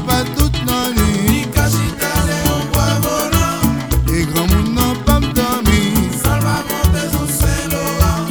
pas tout dans lui. Ni cachita de un bois volant. Et grand monde n'a pas m'dormi. Salva monter son Saint-Laurent.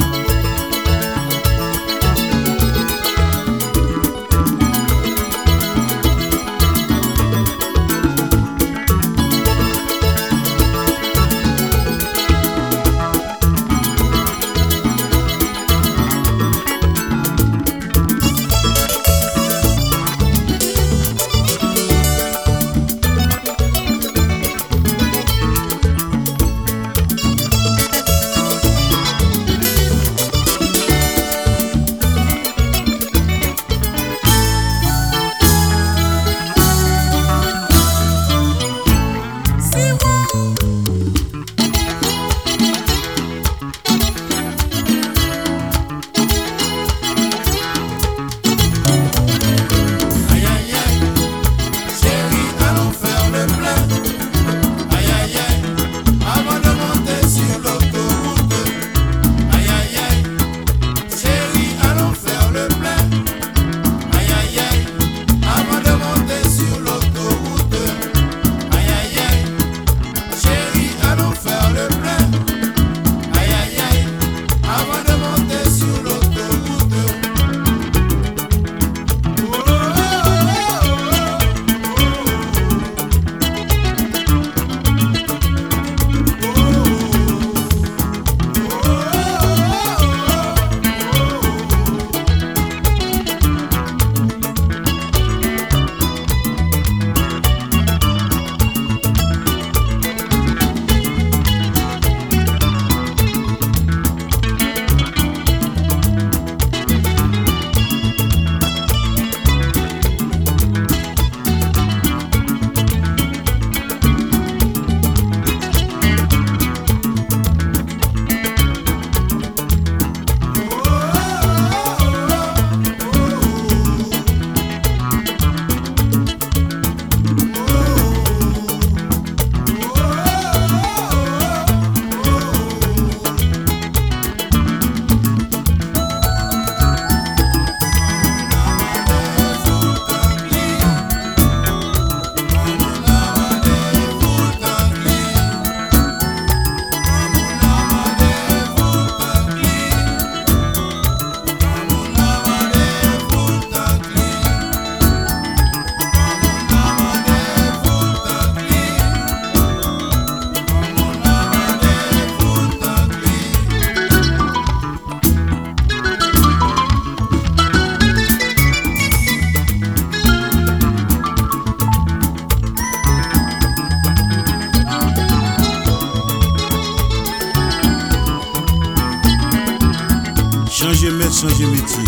Changer maître, changer métier.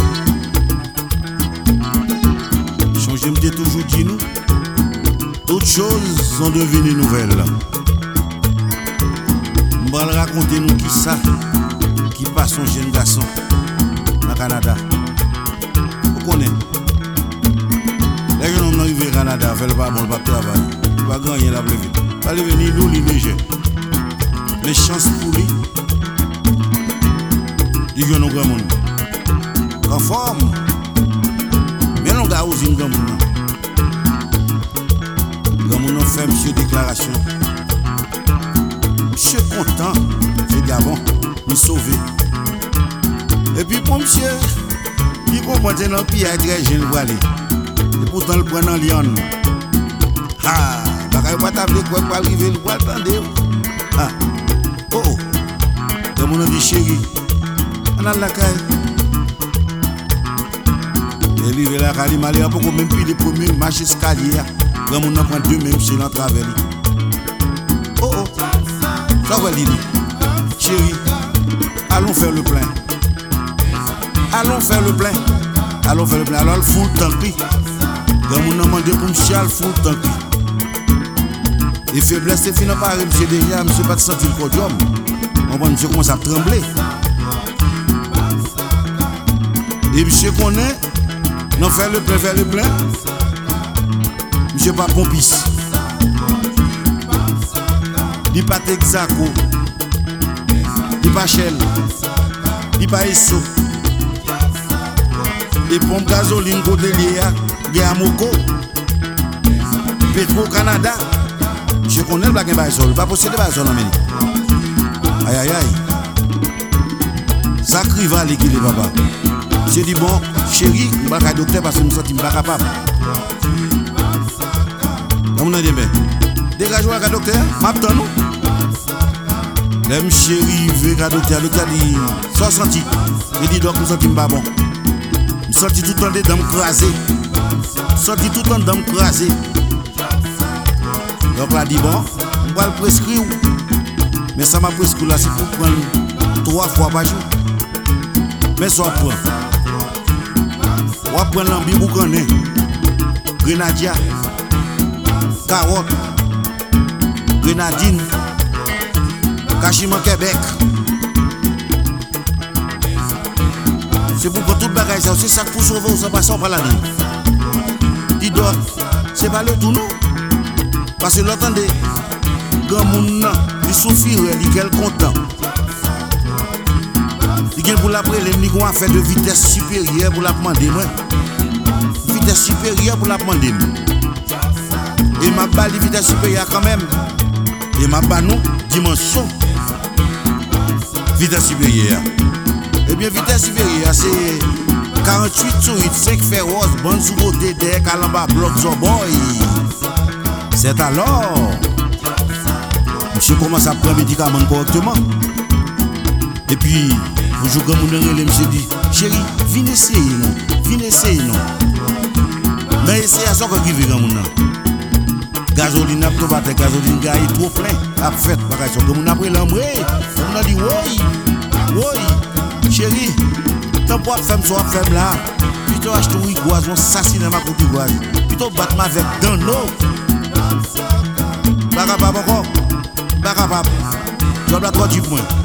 Changer métier toujours dit nous. Toutes choses sont devenues nouvelles. Je vais raconter nous qui ça, qui passe un jeune garçon au Canada. Vous connaissez? Les gens qui arrivent au Canada, ils ne font pas travail. Ils ne vont pas gagner la plus vite. Ils ne vont pas venir nous, les légers. Mais chance pour lui. Il y a un grand monde. Conforme. Mais non, gars, aussi, un grand monde. Grand monde fait monsieur déclaration. Monsieur content. C'est Gabon. Nous sauver. Et puis pour monsieur, il comprend que dans le pays est très jeune pour aller. Et pourtant, le point dans Lyon. Ah, il ne va pas t'appeler quoi pour arriver, il va attendre. Ah, oh, oh. Grand monde dit chéri. On a la caille. Et lui, il a calé mal, il a beaucoup même pris les premiers marches escaliers. Quand on a pris deux même chez l'entre avec lui. Oh oh, ça va dire. Chérie, allons faire le plein. Allons faire le plein. Allons faire le plein. Alors, le fout tant pis. Quand on a demandé pour monsieur, le fout tant pis. Et faiblesse, c'est fini par monsieur déjà, monsieur pas de sentir le podium. On va monsieur commence à trembler. Et monsieur connaît, non faire le plein. Monsieur pas pompis. Il pas Texaco. Il pas Shell. Il pas Esso. Et pompe gasoline côté lié à Moko. au Canada. Je connais le blague un bail pas posséder bail sol en meni. Aïe aïe aïe. Ça crie va l'équilibre papa. J'ai dit bon, chérie, je vais aller docteur parce que je me sens pas capable. On a dit bien. Dégage-moi le docteur, m'attends nous. L'aime chérie, veut le docteur dit, sans senti. Il dit donc, je me sens pas bon. Je me sens tout le temps des dents crasées. Je me sens tout le temps des dents crasées. Donc là, dit bon, on va le prescrire. Mais ça m'a prescrit là, c'est pour prendre 3 fois par jour. Mais ça prend. On va prendre l'ambi pour qu'on ait. Grenadier, carotte, grenadine, cachiment Québec. C'est pour que tout le bagage, c'est ça pour sauver, on s'en passe par la nuit. Dis donc, c'est pas le tout non. Parce que l'entendez, quand mon il souffre, il est content. Il est pour l'après, il a fait de vitesse supérieure pour la demander. Vitesse supérieure pour la demander. Et ma balle de vitesse supérieure quand même. Et ma balle nous, dimension. Vitesse supérieure. Eh bien, vitesse supérieure, c'est 48 sur 8, 5 féroces, bonne sous côté, derrière, calamba, bloc, boy. C'est alors. Monsieur commence à prendre médicaments correctement. Et puis, un jour, comme on a monsieur dit, chérie, viens essayer, non. Viens essayer, non. Mais essayez à ce qu'on vive, comme on a. Gasoline, gasoline, gars, il est trop plein. A fait, comme on a pris l'homme, on a dit, oui, chérie, t'as pas de femme, soit femme là. Plutôt acheter un rigoise, on s'assine dans ma côte rigoise. Plutôt battre ma avec dans l'eau. Pas capable encore. Pas capable. Je dois 3 du point.